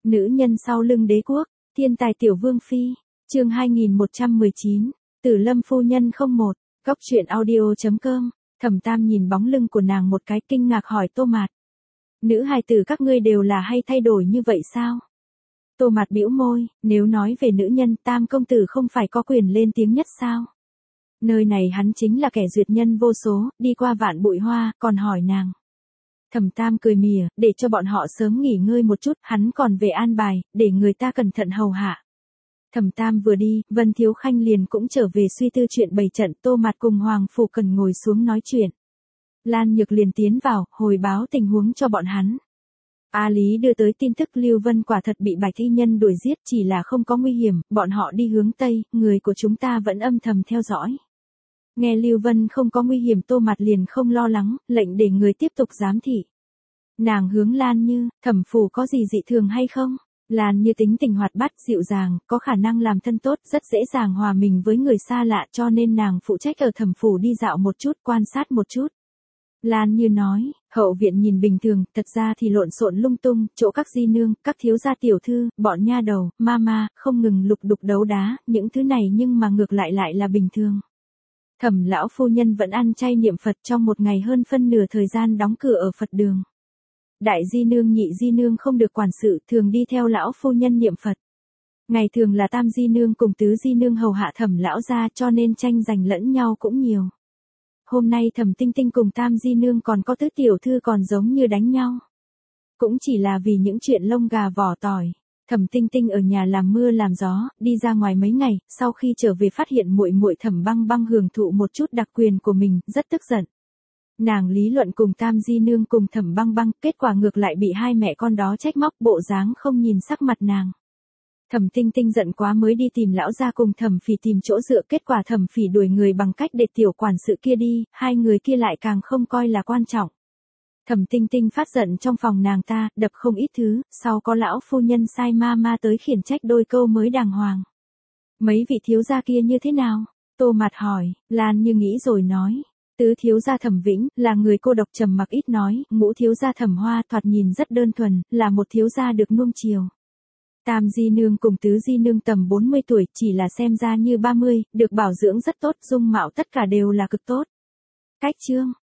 Nữ nhân sau lưng đế quốc, thiên tài tiểu vương phi, chương 2119, Tử Lâm phu nhân 01, góc truyện audio.com. Thẩm Tam nhìn bóng lưng của nàng một cái kinh ngạc hỏi Tô Mạt. Nữ hài tử các ngươi đều là hay thay đổi như vậy sao? Tô Mạt bĩu môi, nếu nói về nữ nhân Tam công tử không phải có quyền lên tiếng nhất sao? Nơi này hắn chính là kẻ duyệt nhân vô số, đi qua vạn bụi hoa, còn hỏi nàng. Thẩm Tam cười mỉa, để cho bọn họ sớm nghỉ ngơi một chút, hắn còn về an bài, để người ta cẩn thận hầu hạ. Thẩm Tam vừa đi, Vân Thiếu Khanh liền cũng trở về suy tư chuyện bày trận. Tô Mạt cùng Hoàng Phủ Cần ngồi xuống nói chuyện. Lan Nhược liền tiến vào, hồi báo tình huống cho bọn hắn. A Lý đưa tới tin tức Lưu Vân quả thật bị Bạch Y Nhân đuổi giết, chỉ là không có nguy hiểm, bọn họ đi hướng Tây, người của chúng ta vẫn âm thầm theo dõi. Nghe Lưu Vân không có nguy hiểm, Tô Mạt liền không lo lắng, lệnh để người tiếp tục giám thị. Nàng hướng Lan Như, Thẩm phủ có gì dị thường hay không? Lan Như tính tình hoạt bát dịu dàng, có khả năng làm thân tốt, rất dễ dàng hòa mình với người xa lạ, cho nên nàng phụ trách ở Thẩm phủ đi dạo một chút, quan sát một chút. Lan Như nói, hậu viện nhìn bình thường, thật ra thì lộn xộn lung tung, chỗ các di nương, các thiếu gia tiểu thư, bọn nha đầu, mama, không ngừng lục đục đấu đá, những thứ này nhưng mà ngược lại là bình thường. Thẩm lão phu nhân vẫn ăn chay niệm Phật, trong một ngày hơn phân nửa thời gian đóng cửa ở Phật đường. Đại di nương nhị di nương không được quản sự, thường đi theo lão phu nhân niệm Phật. Ngày thường là tam di nương cùng tứ di nương hầu hạ Thẩm lão gia, cho nên tranh giành lẫn nhau cũng nhiều. Hôm nay Thẩm Tinh Tinh cùng tam di nương còn có tứ tiểu thư còn giống như đánh nhau. Cũng chỉ là vì những chuyện lông gà vỏ tỏi. Thẩm Tinh Tinh ở nhà làm mưa làm gió, đi ra ngoài mấy ngày, sau khi trở về phát hiện muội muội Thẩm Băng Băng hưởng thụ một chút đặc quyền của mình, rất tức giận. Nàng lý luận cùng tam di nương cùng Thẩm Băng Băng, kết quả ngược lại bị hai mẹ con đó trách móc, bộ dáng không nhìn sắc mặt nàng. Thẩm Tinh Tinh giận quá mới đi tìm lão gia cùng Thẩm Phỉ tìm chỗ dựa, kết quả Thẩm Phỉ đuổi người bằng cách để tiểu quản sự kia đi, hai người kia lại càng không coi là quan trọng. Thẩm Tinh Tinh phát giận trong phòng nàng ta, đập không ít thứ, sau có lão phu nhân sai ma tới khiển trách đôi câu mới đàng hoàng. Mấy vị thiếu gia kia như thế nào? Tô Mạt hỏi, Lan Như nghĩ rồi nói. Tứ thiếu gia Thẩm Vĩnh, là người cô độc trầm mặc ít nói, ngũ thiếu gia Thẩm Hoa thoạt nhìn rất đơn thuần, là một thiếu gia được nuông chiều. Tam di nương cùng tứ di nương tầm 40 tuổi, chỉ là xem ra như 30, được bảo dưỡng rất tốt, dung mạo tất cả đều là cực tốt. Cách chương,